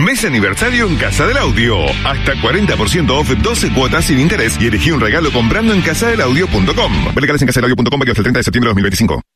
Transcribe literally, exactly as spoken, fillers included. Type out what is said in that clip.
Mes aniversario en Casa del Audio. Hasta cuarenta por ciento off, doce cuotas sin interés y elegí un regalo comprando en casa del audio punto com. Legales en casa del audio punto com, válido hasta el treinta de septiembre de dos mil veinticinco.